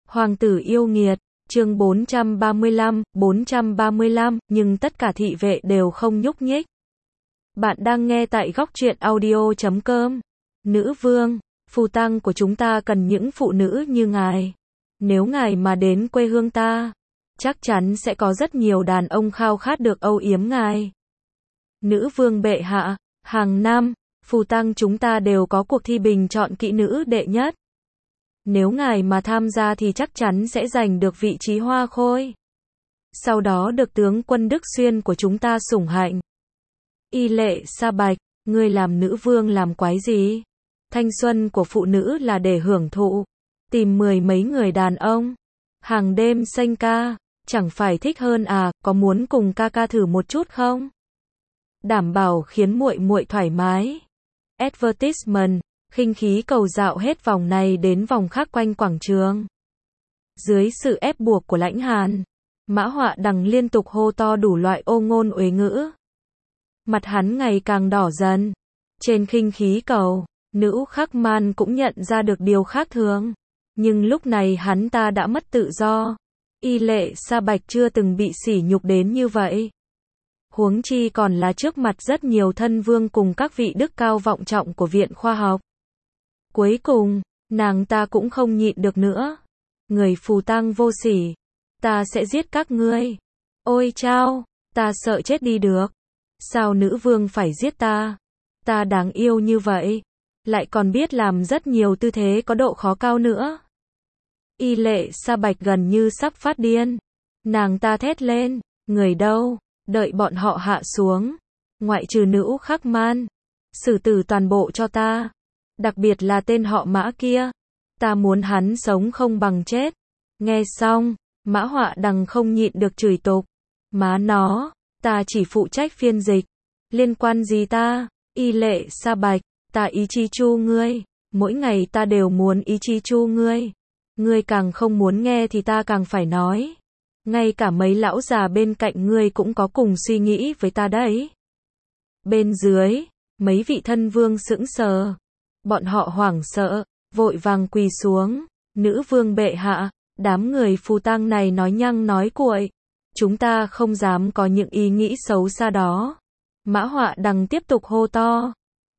Hoàng tử yêu nghiệt, chương 435, nhưng tất cả thị vệ đều không nhúc nhích. Bạn đang nghe tại góc truyện audio.com. Nữ vương, phù tăng của chúng ta cần những phụ nữ như ngài. Nếu ngài mà đến quê hương ta, chắc chắn sẽ có rất nhiều đàn ông khao khát được âu yếm ngài. Nữ vương bệ hạ, hàng năm, phù tăng chúng ta đều có cuộc thi bình chọn kỹ nữ đệ nhất. Nếu ngài mà tham gia thì chắc chắn sẽ giành được vị trí hoa khôi. Sau đó được tướng quân Đức Xuyên của chúng ta sủng hạnh. Y Lệ Sa Bạch, ngươi làm nữ vương làm quái gì? Thanh xuân của phụ nữ là để hưởng thụ. Tìm mười mấy người đàn ông. Hàng đêm sanh ca, chẳng phải thích hơn à, có muốn cùng ca ca thử một chút không? Đảm bảo khiến muội muội thoải mái. Advertisement. Khinh khí cầu dạo hết vòng này đến vòng khác quanh quảng trường. Dưới sự ép buộc của Lãnh Hàn, Mã Họa Đằng liên tục hô to đủ loại ô ngôn uế ngữ. Mặt hắn ngày càng đỏ dần. Trên khinh khí cầu, Nữ Khắc Man cũng nhận ra được điều khác thường. Nhưng lúc này hắn ta đã mất tự do. Y Lệ Sa Bạch chưa từng bị sỉ nhục đến như vậy. Huống chi còn là trước mặt rất nhiều thân vương cùng các vị đức cao vọng trọng của Viện Khoa học. Cuối cùng, nàng ta cũng không nhịn được nữa. Người phù tang vô sỉ, ta sẽ giết các ngươi. Ôi chao, ta sợ chết đi được. Sao nữ vương phải giết ta? Ta đáng yêu như vậy, lại còn biết làm rất nhiều tư thế có độ khó cao nữa. Y Lệ Sa Bạch gần như sắp phát điên. Nàng ta thét lên, người đâu, đợi bọn họ hạ xuống. Ngoại trừ Nữ Khắc Man, xử tử toàn bộ cho ta. Đặc biệt là tên họ Mã kia. Ta muốn hắn sống không bằng chết. Nghe xong, Mã Họa Đằng không nhịn được chửi tục. Má nó, ta chỉ phụ trách phiên dịch. Liên quan gì ta? Y Lệ Sa Bạch, ta ý chi chu ngươi. Mỗi ngày ta đều muốn ý chi chu ngươi. Ngươi càng không muốn nghe thì ta càng phải nói. Ngay cả mấy lão già bên cạnh ngươi cũng có cùng suy nghĩ với ta đấy. Bên dưới, mấy vị thân vương sững sờ. Bọn họ hoảng sợ, vội vàng quỳ xuống. Nữ vương bệ hạ, đám người phù tang này nói nhăng nói cuội. Chúng ta không dám có những ý nghĩ xấu xa đó. Mã Họa Đằng tiếp tục hô to.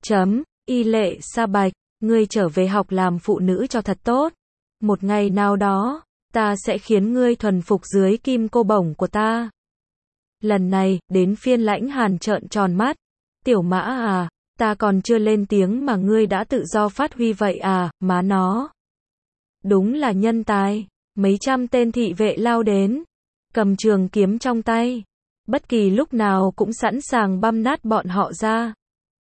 Y Lệ Sa Bạch, ngươi trở về học làm phụ nữ cho thật tốt. Một ngày nào đó, ta sẽ khiến ngươi thuần phục dưới kim cô bổng của ta. Lần này, đến phiên Lãnh Hàn trợn tròn mắt. Tiểu Mã à, ta còn chưa lên tiếng mà ngươi đã tự do phát huy vậy à, má nó. Đúng là nhân tài. Mấy trăm tên thị vệ lao đến, cầm trường kiếm trong tay. Bất kỳ lúc nào cũng sẵn sàng băm nát bọn họ ra.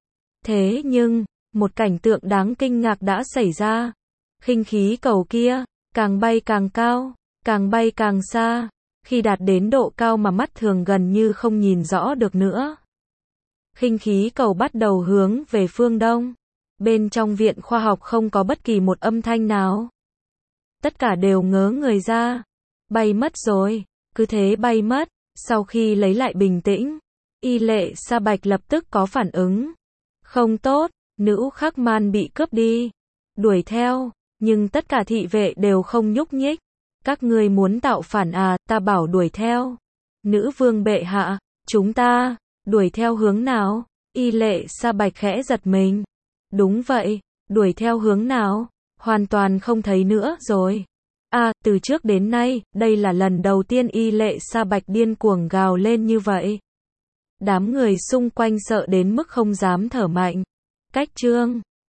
Thế nhưng, một cảnh tượng đáng kinh ngạc đã xảy ra. Khinh khí cầu kia, càng bay càng cao, càng bay càng xa. Khi đạt đến độ cao mà mắt thường gần như không nhìn rõ được nữa. Khinh khí cầu bắt đầu hướng về phương đông. Bên trong Viện Khoa học không có bất kỳ một âm thanh nào. Tất cả đều ngớ người ra. Bay mất rồi, cứ thế bay mất. Sau khi lấy lại bình tĩnh, Y Lệ Sa Bạch lập tức có phản ứng. Không tốt, Nữ Khắc Man bị cướp đi. Đuổi theo, nhưng tất cả thị vệ đều không nhúc nhích. Các ngươi muốn tạo phản à, ta bảo đuổi theo. Nữ vương bệ hạ, chúng ta, đuổi theo hướng nào? Y Lệ Sa Bạch khẽ giật mình. Đúng vậy, đuổi theo hướng nào? Hoàn toàn không thấy nữa rồi. À, từ trước đến nay, đây là lần đầu tiên Y Lệ Sa Bạch điên cuồng gào lên như vậy. Đám người xung quanh sợ đến mức không dám thở mạnh. Cách chương